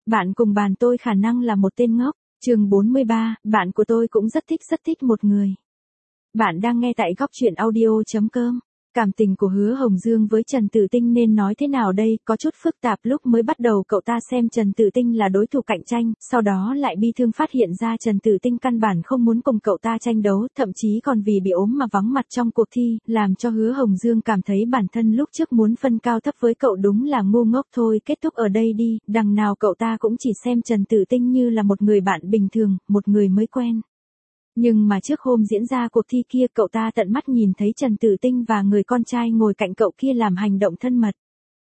Bạn cùng bàn tôi khả năng là một tên ngốc. Chương 43, bạn của tôi cũng rất thích một người. Bạn đang nghe tại góc truyện audio.com. Cảm tình của Hứa Hồng Dương với Trần Tử Tinh nên nói thế nào đây, có chút phức tạp. Lúc mới bắt đầu cậu ta xem Trần Tử Tinh là đối thủ cạnh tranh, sau đó lại bi thương phát hiện ra Trần Tử Tinh căn bản không muốn cùng cậu ta tranh đấu, thậm chí còn vì bị ốm mà vắng mặt trong cuộc thi, làm cho Hứa Hồng Dương cảm thấy bản thân lúc trước muốn phân cao thấp với cậu đúng là ngu ngốc thôi. Kết thúc ở đây đi, đằng nào cậu ta cũng chỉ xem Trần Tử Tinh như là một người bạn bình thường, một người mới quen. Nhưng mà trước hôm diễn ra cuộc thi kia cậu ta tận mắt nhìn thấy Trần Tử Tinh và người con trai ngồi cạnh cậu kia làm hành động thân mật.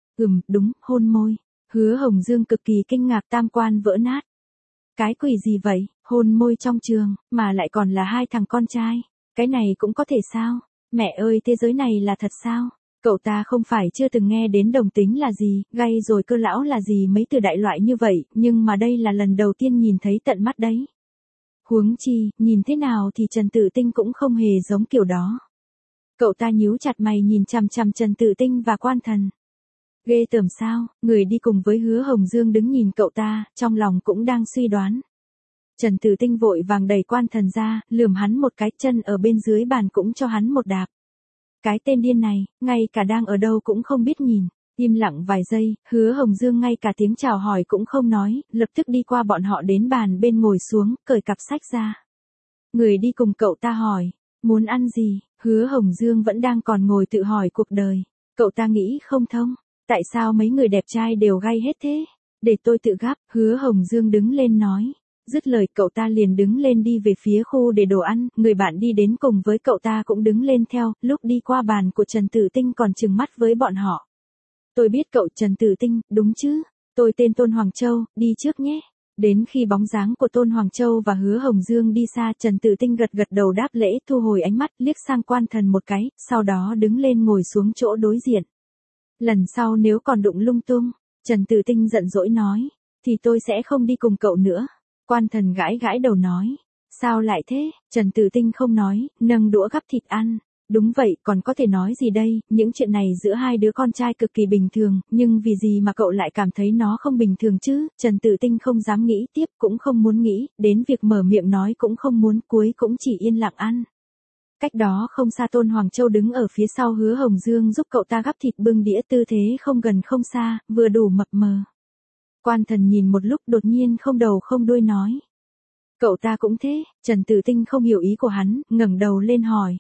Đúng, hôn môi. Hứa Hồng Dương cực kỳ kinh ngạc, tam quan vỡ nát. Cái quỷ gì vậy, hôn môi trong trường, mà lại còn là hai thằng con trai. Cái này cũng có thể sao? Mẹ ơi, thế giới này là thật sao? Cậu ta không phải chưa từng nghe đến đồng tính là gì, gay rồi cơ lão là gì, mấy từ đại loại như vậy, nhưng mà đây là lần đầu tiên nhìn thấy tận mắt đấy. Huống chi, nhìn thế nào thì Trần Tử Tinh cũng không hề giống kiểu đó. Cậu ta nhíu chặt mày nhìn chằm chằm Trần Tử Tinh và Quan Thần. Ghê tởm sao, người đi cùng với Hứa Hồng Dương đứng nhìn cậu ta, trong lòng cũng đang suy đoán. Trần Tử Tinh vội vàng đẩy Quan Thần ra, lườm hắn một cái, chân ở bên dưới bàn cũng cho hắn một đạp. Cái tên điên này, ngay cả đang ở đâu cũng không biết nhìn. Im lặng vài giây, Hứa Hồng Dương ngay cả tiếng chào hỏi cũng không nói, lập tức đi qua bọn họ đến bàn bên ngồi xuống, cởi cặp sách ra. Người đi cùng cậu ta hỏi, muốn ăn gì? Hứa Hồng Dương vẫn đang còn ngồi tự hỏi cuộc đời. Cậu ta nghĩ không thông, tại sao mấy người đẹp trai đều gay hết thế? Để tôi tự gắp, Hứa Hồng Dương đứng lên nói. Dứt lời cậu ta liền đứng lên đi về phía khu để đồ ăn, người bạn đi đến cùng với cậu ta cũng đứng lên theo, lúc đi qua bàn của Trần Tử Tinh còn trừng mắt với bọn họ. Tôi biết cậu Trần Tử Tinh, đúng chứ? Tôi tên Tôn Hoàng Châu, đi trước nhé. Đến khi bóng dáng của Tôn Hoàng Châu và Hứa Hồng Dương đi xa, Trần Tử Tinh gật đầu đáp lễ, thu hồi ánh mắt, liếc sang Quan Thần một cái, sau đó đứng lên ngồi xuống chỗ đối diện. Lần sau nếu còn đụng lung tung, Trần Tử Tinh giận dỗi nói, thì tôi sẽ không đi cùng cậu nữa. Quan Thần gãi đầu nói, sao lại thế? Trần Tử Tinh không nói, nâng đũa gắp thịt ăn. Đúng vậy, còn có thể nói gì đây, những chuyện này giữa hai đứa con trai cực kỳ bình thường, nhưng vì gì mà cậu lại cảm thấy nó không bình thường chứ? Trần Tử Tinh không dám nghĩ tiếp, cũng không muốn nghĩ, đến việc mở miệng nói cũng không muốn, cuối cũng chỉ yên lặng ăn. Cách đó không xa Tôn Hoàng Châu đứng ở phía sau Hứa Hồng Dương giúp cậu ta gắp thịt bưng đĩa, tư thế không gần không xa, vừa đủ mập mờ. Quan Thần nhìn một lúc đột nhiên không đầu không đuôi nói. Cậu ta cũng thế, Trần Tử Tinh không hiểu ý của hắn, ngẩng đầu lên hỏi.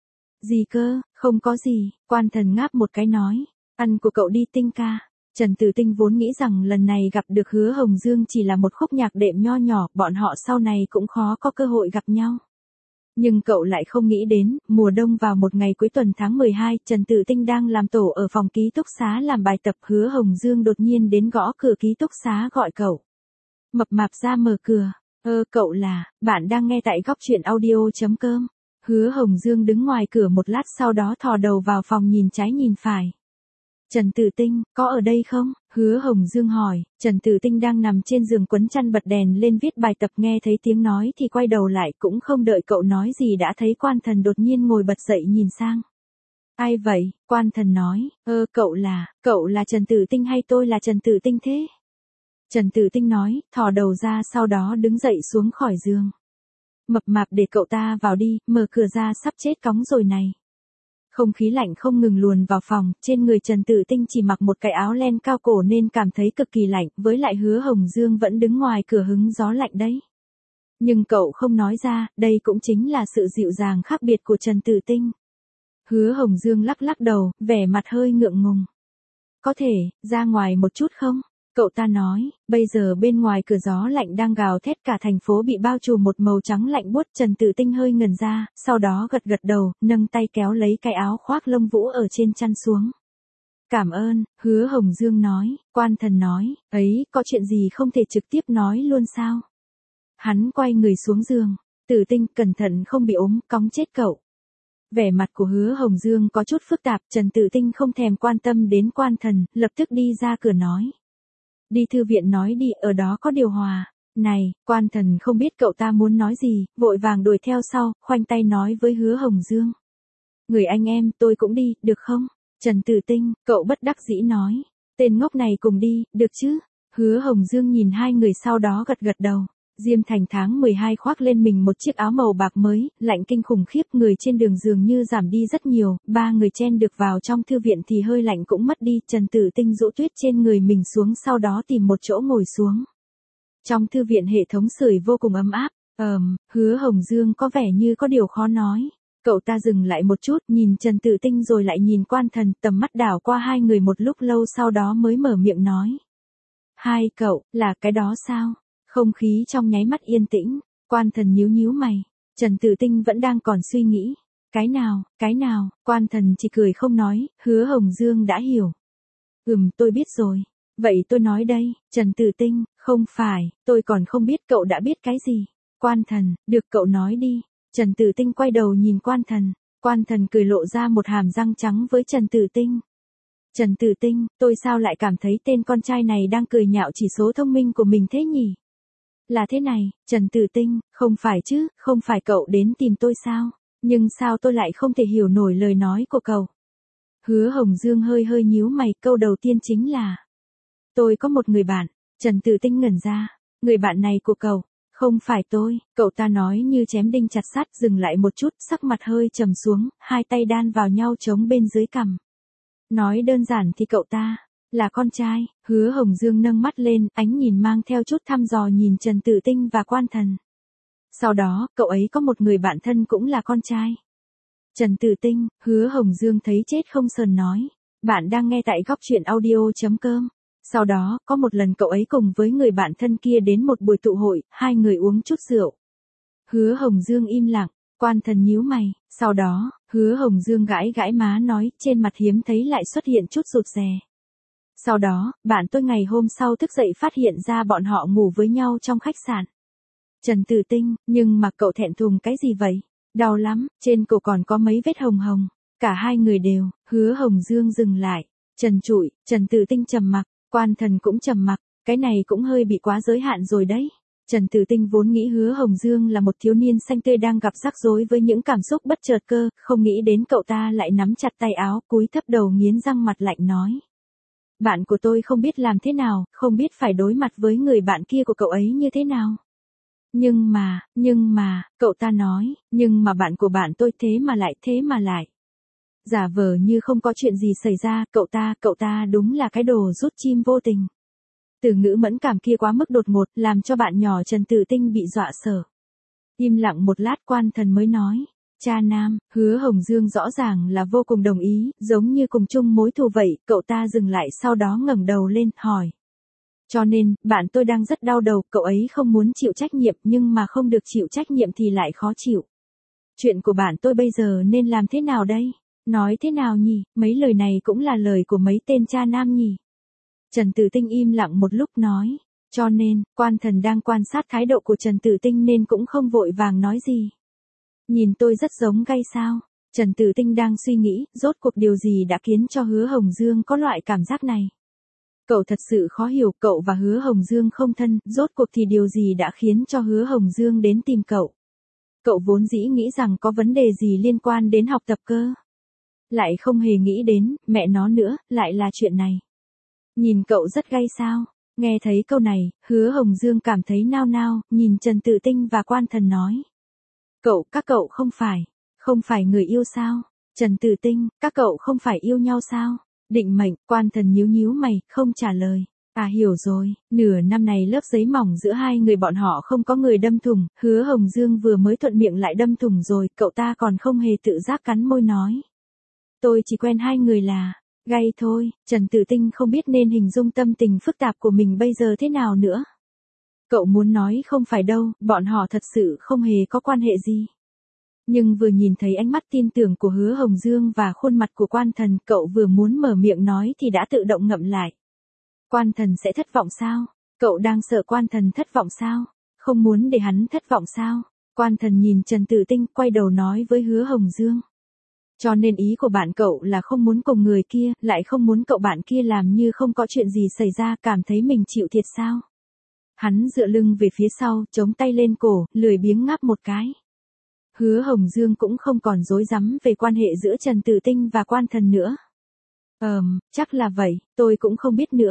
Gì cơ, không có gì, Quan Thần ngáp một cái nói, ăn của cậu đi Tinh ca. Trần Tử Tinh vốn nghĩ rằng lần này gặp được Hứa Hồng Dương chỉ là một khúc nhạc đệm nho nhỏ, bọn họ sau này cũng khó có cơ hội gặp nhau. Nhưng cậu lại không nghĩ đến, mùa đông vào một ngày cuối tuần tháng 12, Trần Tử Tinh đang làm tổ ở phòng ký túc xá làm bài tập, Hứa Hồng Dương đột nhiên đến gõ cửa ký túc xá gọi cậu. Mập mạp ra mở cửa, cậu là, bạn đang nghe tại góc truyện audio.com. Hứa Hồng Dương đứng ngoài cửa một lát sau đó thò đầu vào phòng nhìn trái nhìn phải. Trần Tử Tinh, có ở đây không? Hứa Hồng Dương hỏi, Trần Tử Tinh đang nằm trên giường quấn chăn bật đèn lên viết bài tập, nghe thấy tiếng nói thì quay đầu lại, cũng không đợi cậu nói gì đã thấy Quan Thần đột nhiên ngồi bật dậy nhìn sang. Ai vậy? Quan Thần nói, cậu là Trần Tử Tinh hay tôi là Trần Tử Tinh thế? Trần Tử Tinh nói, thò đầu ra sau đó đứng dậy xuống khỏi giường. Mập mạp để cậu ta vào đi, mở cửa ra sắp chết cóng rồi này. Không khí lạnh không ngừng luồn vào phòng, trên người Trần Tử Tinh chỉ mặc một cái áo len cao cổ nên cảm thấy cực kỳ lạnh, với lại Hứa Hồng Dương vẫn đứng ngoài cửa hứng gió lạnh đấy. Nhưng cậu không nói ra, đây cũng chính là sự dịu dàng khác biệt của Trần Tử Tinh. Hứa Hồng Dương lắc đầu, vẻ mặt hơi ngượng ngùng. Có thể, ra ngoài một chút không? Cậu ta nói, bây giờ bên ngoài cửa gió lạnh đang gào thét, cả thành phố bị bao trùm một màu trắng lạnh buốt. Trần Tử Tinh hơi ngẩn ra, sau đó gật đầu, nâng tay kéo lấy cái áo khoác lông vũ ở trên chăn xuống. Cảm ơn, Hứa Hồng Dương nói. Quan Thần nói, ấy, có chuyện gì không thể trực tiếp nói luôn sao? Hắn quay người xuống giường. Tử Tinh, cẩn thận không bị ốm, cóng chết cậu. Vẻ mặt của Hứa Hồng Dương có chút phức tạp, Trần Tử Tinh không thèm quan tâm đến Quan Thần, lập tức đi ra cửa nói. Đi thư viện nói đi, ở đó có điều hòa. Này, Quan Thần không biết cậu ta muốn nói gì, vội vàng đuổi theo sau, khoanh tay nói với Hứa Hồng Dương. Người anh em, tôi cũng đi, được không? Trần Tử Tinh, cậu bất đắc dĩ nói. Tên ngốc này cùng đi, được chứ? Hứa Hồng Dương nhìn hai người sau đó gật gật đầu. Diêm Thành tháng 12 khoác lên mình một chiếc áo màu bạc mới, lạnh kinh khủng khiếp, người trên đường dường như giảm đi rất nhiều, ba người chen được vào trong thư viện thì hơi lạnh cũng mất đi, Trần Tử Tinh rũ tuyết trên người mình xuống sau đó tìm một chỗ ngồi xuống. Trong thư viện hệ thống sưởi vô cùng ấm áp, Hứa Hồng Dương có vẻ như có điều khó nói. Cậu ta dừng lại một chút, nhìn Trần Tử Tinh rồi lại nhìn Quan Thần, tầm mắt đảo qua hai người một lúc lâu sau đó mới mở miệng nói. Hai cậu, là cái đó sao? Không khí trong nháy mắt yên tĩnh, Quan Thần nhíu nhíu mày, Trần Tử Tinh vẫn đang còn suy nghĩ. Cái nào, Quan Thần chỉ cười không nói, Hứa Hồng Dương đã hiểu. Tôi biết rồi. Vậy tôi nói đây, Trần Tử Tinh, không phải, tôi còn không biết, cậu đã biết cái gì? Quan Thần, được cậu nói đi. Trần Tử Tinh quay đầu nhìn Quan Thần, Quan Thần cười lộ ra một hàm răng trắng với Trần Tử Tinh. Trần Tử Tinh, tôi sao lại cảm thấy tên con trai này đang cười nhạo chỉ số thông minh của mình thế nhỉ? Là thế này, Trần Tử Tinh, không phải chứ, không phải cậu đến tìm tôi sao? Nhưng sao tôi lại không thể hiểu nổi lời nói của cậu? Hứa Hồng Dương hơi nhíu mày, câu đầu tiên chính là tôi có một người bạn. Trần Tử Tinh ngẩn ra, người bạn này của cậu, không phải tôi, cậu ta nói như chém đinh chặt sắt, dừng lại một chút, sắc mặt hơi trầm xuống, hai tay đan vào nhau chống bên dưới cằm. Nói đơn giản thì cậu ta là con trai. Hứa Hồng Dương nâng mắt lên, ánh nhìn mang theo chút thăm dò nhìn Trần Tử Tinh và Quan Thần. Sau đó, cậu ấy có một người bạn thân cũng là con trai. Trần Tử Tinh, Hứa Hồng Dương thấy chết không sờn nói. Bạn đang nghe tại góc truyện audio.com. Sau đó, có một lần cậu ấy cùng với người bạn thân kia đến một buổi tụ hội, hai người uống chút rượu. Hứa Hồng Dương im lặng, Quan Thần nhíu mày, sau đó, Hứa Hồng Dương gãi gãi má nói, trên mặt hiếm thấy lại xuất hiện chút rụt rè. Sau đó, bạn tôi ngày hôm sau thức dậy phát hiện ra bọn họ ngủ với nhau trong khách sạn. Trần Tử Tinh, nhưng mà cậu thẹn thùng cái gì vậy? Đau lắm, trên cổ còn có mấy vết hồng hồng. Cả hai người đều, Hứa Hồng Dương dừng lại. Trần trụi, Trần Tử Tinh trầm mặc, Quan Thần cũng trầm mặc, cái này cũng hơi bị quá giới hạn rồi đấy. Trần Tử Tinh vốn nghĩ Hứa Hồng Dương là một thiếu niên xanh tươi đang gặp rắc rối với những cảm xúc bất chợt cơ, không nghĩ đến cậu ta lại nắm chặt tay áo, cúi thấp đầu nghiến răng mặt lạnh nói. Bạn của tôi không biết làm thế nào, không biết phải đối mặt với người bạn kia của cậu ấy như thế nào. Nhưng mà, cậu ta nói, nhưng mà bạn của bạn tôi thế mà lại. Giả vờ như không có chuyện gì xảy ra, cậu ta đúng là cái đồ rút chim vô tình. Từ ngữ mẫn cảm kia quá mức đột ngột, làm cho bạn nhỏ Trần Tử Tinh bị dọa sợ. Im lặng một lát Quan Thần mới nói, cha nam. Hứa Hồng Dương rõ ràng là vô cùng đồng ý, giống như cùng chung mối thù vậy, cậu ta dừng lại sau đó ngẩng đầu lên, hỏi. Cho nên, bạn tôi đang rất đau đầu, cậu ấy không muốn chịu trách nhiệm nhưng mà không được chịu trách nhiệm thì lại khó chịu. Chuyện của bạn tôi bây giờ nên làm thế nào đây? Nói thế nào nhỉ, mấy lời này cũng là lời của mấy tên cha nam nhỉ? Trần Tử Tinh im lặng một lúc nói, cho nên, Quan Thần đang quan sát thái độ của Trần Tử Tinh nên cũng không vội vàng nói gì. Nhìn tôi rất giống gay sao? Trần Tử Tinh đang suy nghĩ, rốt cuộc điều gì đã khiến cho Hứa Hồng Dương có loại cảm giác này. Cậu thật sự khó hiểu, cậu và Hứa Hồng Dương không thân, rốt cuộc thì điều gì đã khiến cho Hứa Hồng Dương đến tìm cậu. Cậu vốn dĩ nghĩ rằng có vấn đề gì liên quan đến học tập cơ. Lại không hề nghĩ đến, mẹ nó nữa, lại là chuyện này. Nhìn cậu rất gay sao? Nghe thấy câu này, Hứa Hồng Dương cảm thấy nao nao, nhìn Trần Tử Tinh và Quan Thần nói. Các cậu không phải người yêu sao? Trần Tử Tinh, các cậu không phải yêu nhau sao? Định Mệnh, Quan Thần nhíu mày, không trả lời. À hiểu rồi, nửa năm này lớp giấy mỏng giữa hai người bọn họ không có người đâm thủng, Hứa Hồng Dương vừa mới thuận miệng lại đâm thủng rồi, cậu ta còn không hề tự giác cắn môi nói. Tôi chỉ quen hai người là gay thôi. Trần Tử Tinh không biết nên hình dung tâm tình phức tạp của mình bây giờ thế nào nữa. Cậu muốn nói không phải đâu, bọn họ thật sự không hề có quan hệ gì. Nhưng vừa nhìn thấy ánh mắt tin tưởng của Hứa Hồng Dương và khuôn mặt của Quan Thần, cậu vừa muốn mở miệng nói thì đã tự động ngậm lại. Quan Thần sẽ thất vọng sao? Cậu đang sợ Quan Thần thất vọng sao? Không muốn để hắn thất vọng sao? Quan Thần nhìn Trần Tử Tinh, quay đầu nói với Hứa Hồng Dương. Cho nên ý của bạn cậu là không muốn cùng người kia, lại không muốn cậu bạn kia làm như không có chuyện gì xảy ra, cảm thấy mình chịu thiệt sao? Hắn dựa lưng về phía sau, chống tay lên cổ, lười biếng ngáp một cái. Hứa Hồng Dương cũng không còn rối rắm về quan hệ giữa Trần Tử Tinh và Quan Thần nữa. Chắc là vậy, tôi cũng không biết nữa.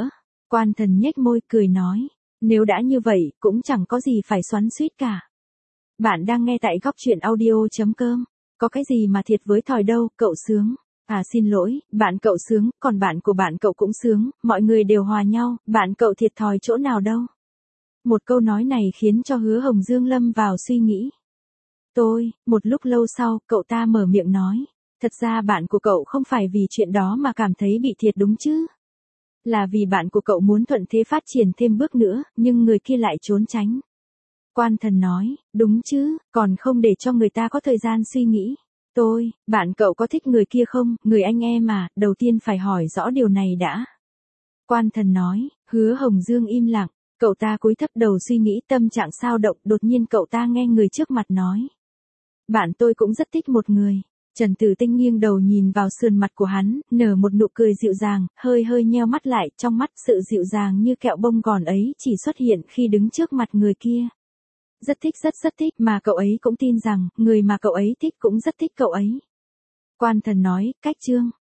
Quan Thần nhếch môi cười nói, nếu đã như vậy, cũng chẳng có gì phải xoắn xuýt cả. Bạn đang nghe tại góc truyện audio.com. Có cái gì mà thiệt với thòi đâu, cậu sướng. À xin lỗi, bạn cậu sướng, còn bạn của bạn cậu cũng sướng, mọi người đều hòa nhau, bạn cậu thiệt thòi chỗ nào đâu. Một câu nói này khiến cho Hứa Hồng Dương lâm vào suy nghĩ. Một lúc lâu sau, cậu ta mở miệng nói, thật ra bạn của cậu không phải vì chuyện đó mà cảm thấy bị thiệt đúng chứ. Là vì bạn của cậu muốn thuận thế phát triển thêm bước nữa, nhưng người kia lại trốn tránh. Quan Thần nói, đúng chứ, còn không để cho người ta có thời gian suy nghĩ. Bạn cậu có thích người kia không, người anh em à, đầu tiên phải hỏi rõ điều này đã. Quan Thần nói, Hứa Hồng Dương im lặng, cậu ta cúi thấp đầu suy nghĩ tâm trạng sao động, đột nhiên cậu ta nghe người trước mặt nói. Bạn tôi cũng rất thích một người. Trần Tử Tinh nghiêng đầu nhìn vào sườn mặt của hắn, nở một nụ cười dịu dàng, hơi nheo mắt lại, trong mắt sự dịu dàng như kẹo bông gòn ấy chỉ xuất hiện khi đứng trước mặt người kia. Rất thích mà cậu ấy cũng tin rằng, người mà cậu ấy thích cũng rất thích cậu ấy. Quan Thần nói, cách chương.